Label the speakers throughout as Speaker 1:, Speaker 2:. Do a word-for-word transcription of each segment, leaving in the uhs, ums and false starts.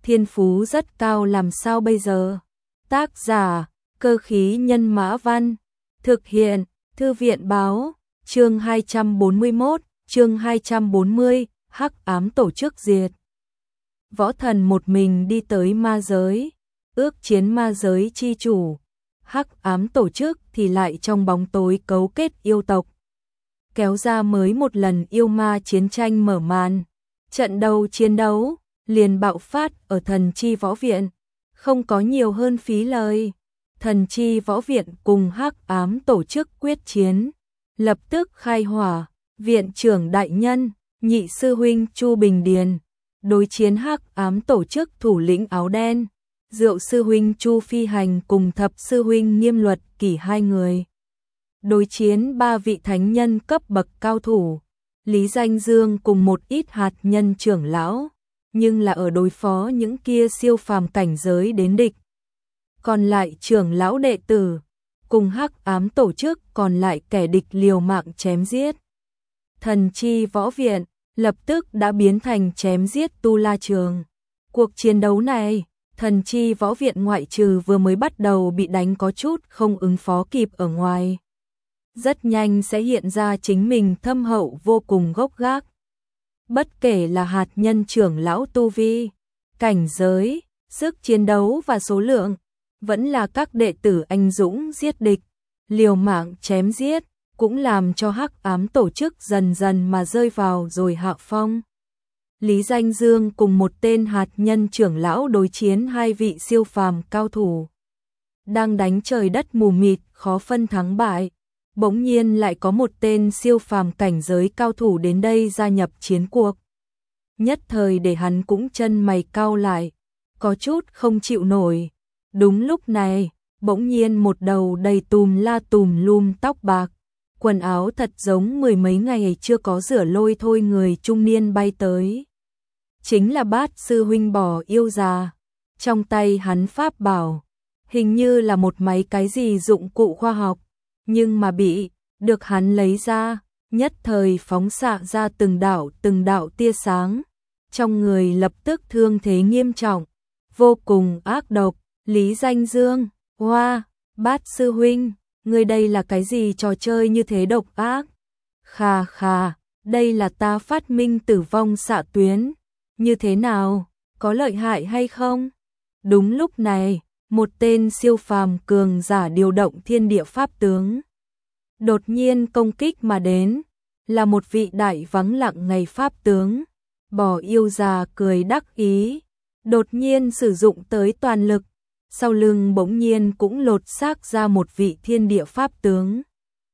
Speaker 1: thiên phú rất cao làm sao bây giờ? Tác giả, Cơ khí nhân mã văn, thực hiện, Thư viện báo, chương hai trăm bốn mươi mốt, chương hai trăm bốn mươi, hắc ám tổ chức diệt. Võ thần một mình đi tới ma giới, ước chiến ma giới chi chủ, hắc ám tổ chức thì lại trong bóng tối cấu kết yêu tộc. Kéo ra mới một lần yêu ma chiến tranh mở màn, trận đầu chiến đấu, liền bạo phát ở thần chi võ viện, không có nhiều hơn phí lời. Thần chi võ viện cùng hắc ám tổ chức quyết chiến, lập tức khai hỏa, viện trưởng đại nhân, nhị sư huynh Chu Bình Điền, đối chiến hắc ám tổ chức thủ lĩnh áo đen, Diệu sư huynh Chu Phi Hành cùng thập sư huynh Nghiêm Luật Kỷ hai người. Đối chiến ba vị thánh nhân cấp bậc cao thủ, Lý Danh Dương cùng một ít hạt nhân trưởng lão, nhưng là ở đối phó những kia siêu phàm cảnh giới đến địch. Còn lại trưởng lão đệ tử, cùng hắc ám tổ chức còn lại kẻ địch liều mạng chém giết. Thần chi võ viện, lập tức đã biến thành chém giết tu la trường. Cuộc chiến đấu này, thần chi võ viện ngoại trừ vừa mới bắt đầu bị đánh có chút không ứng phó kịp ở ngoài. Rất nhanh sẽ hiện ra chính mình thâm hậu vô cùng gốc gác. Bất kể là hạt nhân trưởng lão tu vi, cảnh giới, sức chiến đấu và số lượng, vẫn là các đệ tử anh dũng giết địch, liều mạng chém giết, cũng làm cho hắc ám tổ chức dần dần mà rơi vào rồi hạ phong. Lý Danh Dương cùng một tên hạt nhân trưởng lão đối chiến hai vị siêu phàm cao thủ. Đang đánh trời đất mù mịt, khó phân thắng bại. Bỗng nhiên lại có một tên siêu phàm cảnh giới cao thủ đến đây gia nhập chiến cuộc. Nhất thời để hắn cũng chân mày cau lại, có chút không chịu nổi. Đúng lúc này, bỗng nhiên một đầu đầy tùm la tùm lum tóc bạc, quần áo thật giống mười mấy ngày chưa có rửa lôi thôi người trung niên bay tới. Chính là Bát sư huynh Bò Yêu Già. Trong tay hắn pháp bảo, hình như là một máy cái gì dụng cụ khoa học, nhưng mà bị được hắn lấy ra, nhất thời phóng xạ ra từng đạo từng đạo tia sáng, trong người lập tức thương thế nghiêm trọng, vô cùng ác độc. Lý Danh Dương, hoa, Bát sư huynh, ngươi đây là cái gì trò chơi như thế độc ác? Khà khà, đây là ta phát minh tử vong xạ tuyến, như thế nào, có lợi hại hay không? Đúng lúc này, một tên siêu phàm cường giả điều động thiên địa pháp tướng, đột nhiên công kích mà đến, là một vị đại vắng lặng ngày pháp tướng. Bò Yêu Già cười đắc ý, đột nhiên sử dụng tới toàn lực, sau lưng bỗng nhiên cũng lột xác ra một vị thiên địa pháp tướng.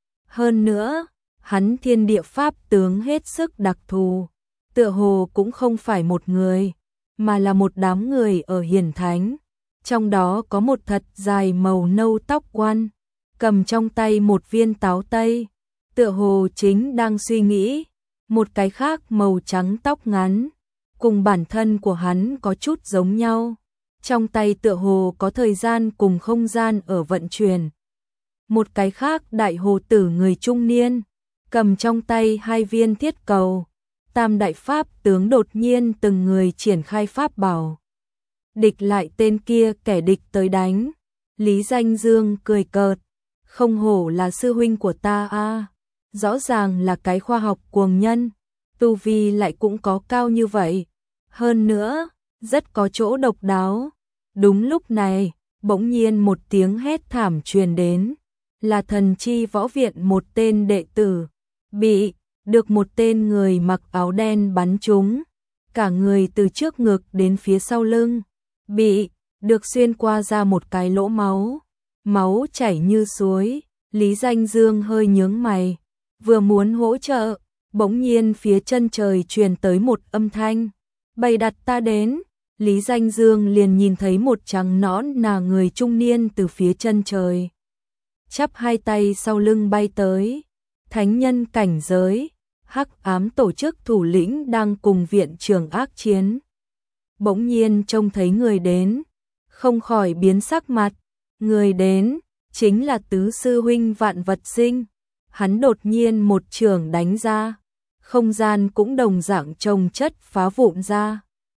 Speaker 1: Hơn nữa, hắn thiên địa pháp tướng hết sức đặc thù, tựa hồ cũng không phải một người, mà là một đám người ở hiển thánh. Trong đó có một thật dài màu nâu tóc quan, cầm trong tay một viên táo tây, tựa hồ chính đang suy nghĩ. Một cái khác màu trắng tóc ngắn, cùng bản thân của hắn có chút giống nhau. Trong tay tựa hồ có thời gian cùng không gian ở vận chuyển. Một cái khác đại hồ tử người trung niên, cầm trong tay hai viên thiết cầu. Tam đại pháp tướng đột nhiên từng người triển khai pháp bảo, địch lại tên kia kẻ địch tới đánh. Lý Danh Dương cười cợt, không hổ là sư huynh của ta a, rõ ràng là cái khoa học cuồng nhân, tu vi lại cũng có cao như vậy, hơn nữa rất có chỗ độc đáo. Đúng lúc này, bỗng nhiên một tiếng hét thảm truyền đến, là thần chi võ viện một tên đệ tử bị được một tên người mặc áo đen bắn trúng, cả người từ trước ngực đến phía sau lưng bị được xuyên qua ra một cái lỗ máu, máu chảy như suối. Lý Danh Dương hơi nhướng mày, vừa muốn hỗ trợ, bỗng nhiên phía chân trời truyền tới một âm thanh, bày đặt ta đến. Lý Danh Dương liền nhìn thấy một trắng nõn nà người trung niên từ phía chân trời, chắp hai tay sau lưng bay tới. Thánh nhân cảnh giới, hắc ám tổ chức thủ lĩnh đang cùng viện trưởng ác chiến. Bỗng nhiên trông thấy người đến, không khỏi biến sắc mặt. Người đến chính là tứ sư huynh Vạn Vật Sinh. Hắn đột nhiên một trường đánh ra, không gian cũng đồng dạng chồng chất phá vụn ra.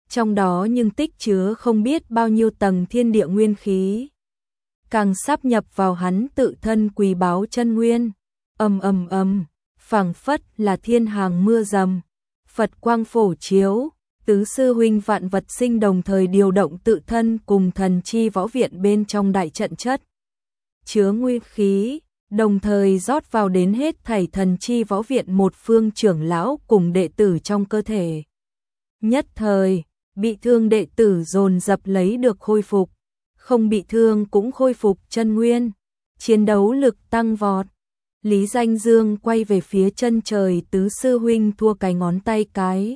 Speaker 1: trong đó nhưng tích chứa không biết bao nhiêu tầng thiên địa nguyên khí, càng sáp nhập vào hắn tự thân quý báu chân nguyên. Ầm ầm ầm, phảng phất là thiên hàng mưa rầm, Phật quang phổ chiếu, tứ sư huynh Vạn Vật Sinh đồng thời điều động tự thân cùng thần chi võ viện bên trong đại trận chất chứa nguyên khí, đồng thời rót vào đến hết thảy thần chi võ viện một phương trưởng lão cùng đệ tử trong cơ thể. Nhất thời, bị thương đệ tử dồn dập lấy được khôi phục, không bị thương cũng khôi phục chân nguyên, chiến đấu lực tăng vọt. Lý Danh Dương quay về phía chân trời tứ sư huynh thua cái ngón tay cái.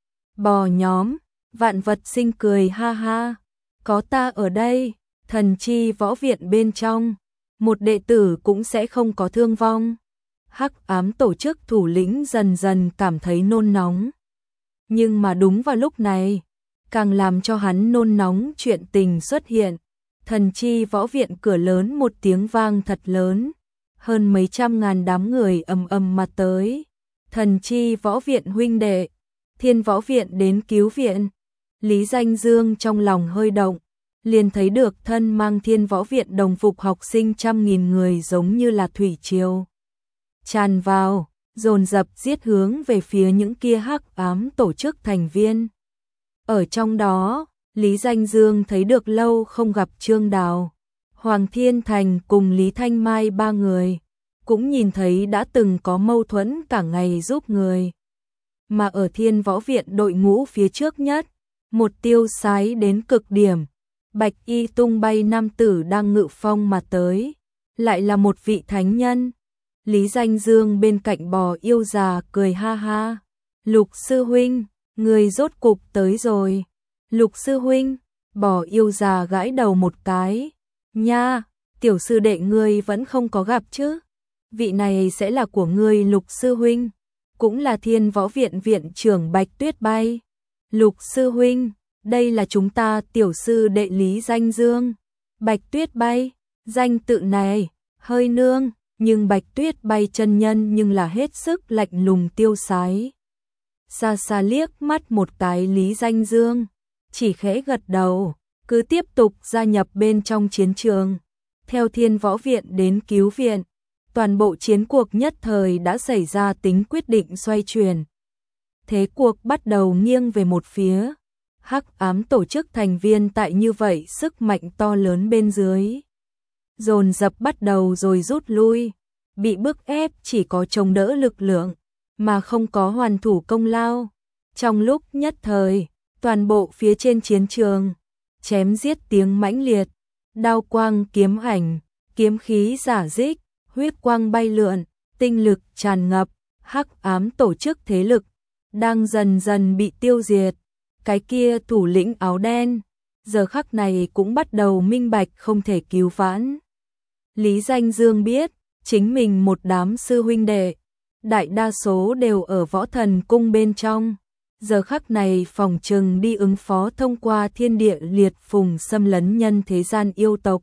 Speaker 1: Bò nhóm, Vạn Vật Sinh cười ha ha, có ta ở đây, thần chi võ viện bên trong, một đệ tử cũng sẽ không có thương vong. Hắc ám tổ chức thủ lĩnh dần dần cảm thấy nôn nóng. Nhưng mà đúng vào lúc này, càng làm cho hắn nôn nóng chuyện tình xuất hiện. Thần chi võ viện cửa lớn một tiếng vang thật lớn, hơn mấy trăm ngàn đám người ầm ầm mà tới. Thần chi võ viện huynh đệ, Thiên võ viện đến cứu viện. Lý Danh Dương trong lòng hơi động, liền thấy được thân mang Thiên võ viện đồng phục học sinh trăm nghìn người giống như là thủy triều tràn vào, dồn dập giết hướng về phía những kia hắc ám tổ chức thành viên. Ở trong đó, Lý Danh Dương thấy được lâu không gặp Trương Đào, Hoàng Thiên Thành cùng Lý Thanh Mai ba người, cũng nhìn thấy đã từng có mâu thuẫn cả ngày giúp người. Mà ở Thiên võ viện đội ngũ phía trước nhất, một tiêu sái đến cực điểm, bạch y tung bay nam tử đang ngự phong mà tới, lại là một vị thánh nhân. Lý Danh Dương bên cạnh bò yêu già cười ha ha, Lục sư huynh, người rốt cục tới rồi. Lục sư huynh, bò yêu già gãi đầu một cái, nha, tiểu sư đệ ngươi vẫn không có gặp chứ, vị này sẽ là của ngươi Lục sư huynh, cũng là Thiên võ viện viện trưởng Bạch Tuyết Bay. Lục sư huynh, đây là chúng ta tiểu sư đệ Lý Danh Dương. Bạch Tuyết Bay, danh tự này, hơi nương, nhưng Bạch Tuyết Bay chân nhân nhưng là hết sức lạnh lùng tiêu sái. Xa xa liếc mắt một cái Lý Danh Dương, chỉ khẽ gật đầu, cứ tiếp tục gia nhập bên trong chiến trường. Theo Thiên võ viện đến cứu viện, toàn bộ chiến cuộc nhất thời đã xảy ra tính quyết định xoay chuyển. Thế cuộc bắt đầu nghiêng về một phía, hắc ám tổ chức thành viên tại như vậy sức mạnh to lớn bên dưới, dồn dập bắt đầu rồi rút lui, bị bức ép chỉ có chống đỡ lực lượng, mà không có hoàn thủ công lao. Trong lúc nhất thời, toàn bộ phía trên chiến trường, chém giết tiếng mãnh liệt, đao quang kiếm ảnh, kiếm khí rả rích, huyết quang bay lượn, tinh lực tràn ngập, hắc ám tổ chức thế lực đang dần dần bị tiêu diệt. Cái kia thủ lĩnh áo đen, giờ khắc này cũng bắt đầu minh bạch không thể cứu vãn. Lý Danh Dương biết, chính mình một đám sư huynh đệ, đại đa số đều ở Võ Thần Cung bên trong. Giờ khắc này phòng trừng đi ứng phó thông qua thiên địa liệt phùng xâm lấn nhân thế gian yêu tộc.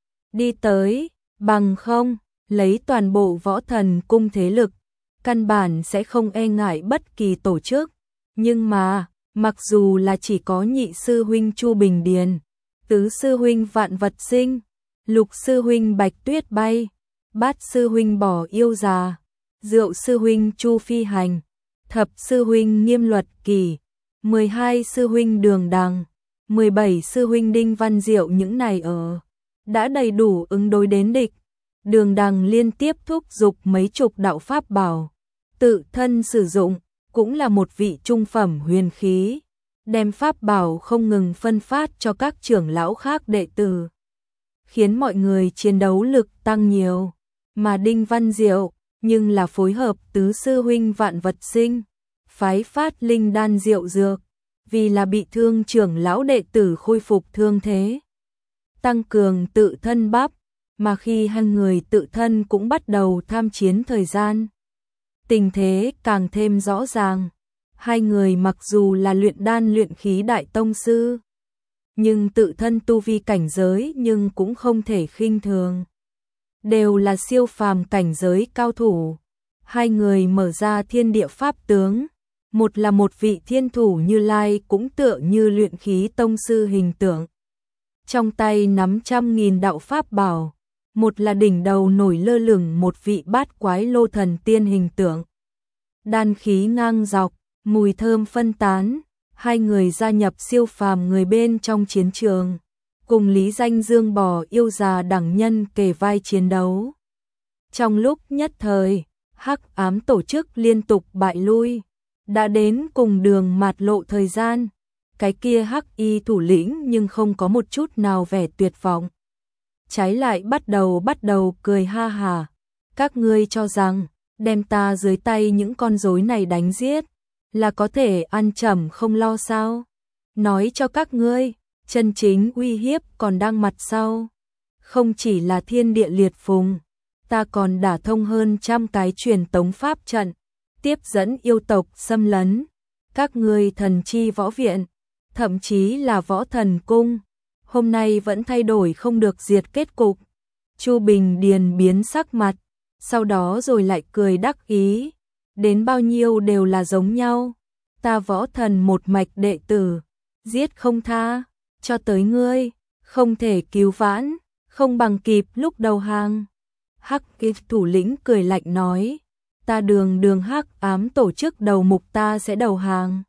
Speaker 1: Đi tới, bằng không, lấy toàn bộ Võ Thần Cung thế lực, căn bản sẽ không e ngại bất kỳ tổ chức. Nhưng mà, mặc dù là chỉ có nhị sư huynh Chu Bình Điền, tứ sư huynh Vạn Vật Sinh, lục sư huynh Bạch Tuyết Bay, bát sư huynh Bò Yêu Già, rượu sư huynh Chu Phi Hành, thập sư huynh Nghiêm Luật Kỳ, mười hai sư huynh Đường Đằng, mười bảy sư huynh Đinh Văn Diệu, những này ở đã đầy đủ ứng đối đến địch. Đường Đằng liên tiếp thúc giục mấy chục đạo pháp bảo, tự thân sử dụng, cũng là một vị trung phẩm huyền khí, đem pháp bảo không ngừng phân phát cho các trưởng lão khác đệ tử, khiến mọi người chiến đấu lực tăng nhiều. Mà Đinh Văn Diệu, nhưng là phối hợp tứ sư huynh Vạn Vật Sinh, phái phát linh đan diệu dược, vì là bị thương trưởng lão đệ tử khôi phục thương thế, tăng cường tự thân bắp, mà khi hai người tự thân cũng bắt đầu tham chiến thời gian, tình thế càng thêm rõ ràng. Hai người mặc dù là luyện đan luyện khí đại tông sư, nhưng tự thân tu vi cảnh giới nhưng cũng không thể khinh thường, đều là siêu phàm cảnh giới cao thủ. Hai người mở ra thiên địa pháp tướng, một là một vị thiên thủ Như Lai cũng tựa như luyện khí tông sư hình tượng. Trong tay nắm trăm nghìn đạo pháp bảo, một là đỉnh đầu nổi lơ lửng một vị bát quái lô thần tiên hình tượng. Đan khí ngang dọc, mùi thơm phân tán, hai người gia nhập siêu phàm người bên trong chiến trường, cùng Lý Danh Dương bò yêu già đẳng nhân kề vai chiến đấu. Trong lúc nhất thời, hắc ám tổ chức liên tục bại lui, đã đến cùng đường mạt lộ thời gian, cái kia hắc y thủ lĩnh nhưng không có một chút nào vẻ tuyệt vọng. Trái lại bắt đầu bắt đầu cười ha hà, các ngươi cho rằng đem ta dưới tay những con rối này đánh giết là có thể ăn chẩm không lo sao? Nói cho các ngươi, chân chính uy hiếp còn đang mặt sau. Không chỉ là thiên địa liệt phùng, ta còn đả thông hơn trăm cái truyền tống pháp trận, tiếp dẫn yêu tộc xâm lấn. Các ngươi thần chi võ viện, thậm chí là võ thần cung, hôm nay vẫn thay đổi không được diệt kết cục. Chu Bình Điền biến sắc mặt, sau đó rồi lại cười đắc ý, đến bao nhiêu đều là giống nhau. Ta võ thần một mạch đệ tử, giết không tha, cho tới ngươi, không thể cứu vãn, không bằng kịp lúc đầu hàng. Hắc y thủ lĩnh cười lạnh nói, ta đường đường hắc ám tổ chức đầu mục ta sẽ đầu hàng.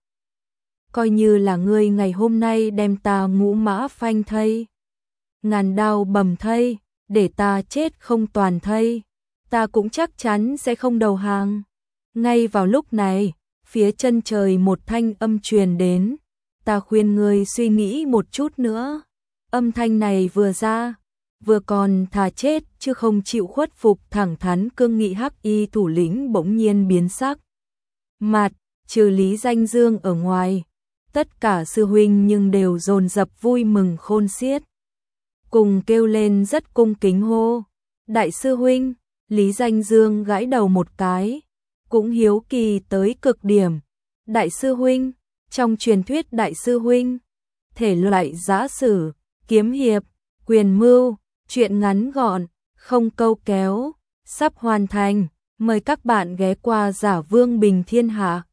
Speaker 1: Coi như là ngươi ngày hôm nay đem ta ngũ mã phanh thây, ngàn đao bầm thây, để ta chết không toàn thây, ta cũng chắc chắn sẽ không đầu hàng. Ngay vào lúc này, phía chân trời một thanh âm truyền đến, ta khuyên ngươi suy nghĩ một chút nữa. Âm thanh này vừa ra, vừa còn thà chết chứ không chịu khuất phục thẳng thắn cương nghị hắc y thủ lĩnh bỗng nhiên biến sắc. Mặt, trừ Lý Danh Dương ở ngoài, tất cả sư huynh nhưng đều dồn dập vui mừng khôn xiết. Cùng kêu lên rất cung kính hô, đại sư huynh. Lý Danh Dương gãi đầu một cái, cũng hiếu kỳ tới cực điểm. Đại sư huynh, trong truyền thuyết đại sư huynh, thể loại giã sử, kiếm hiệp, quyền mưu, chuyện ngắn gọn, không câu kéo, sắp hoàn thành, mời các bạn ghé qua Giả Vương Bình Thiên Hạ.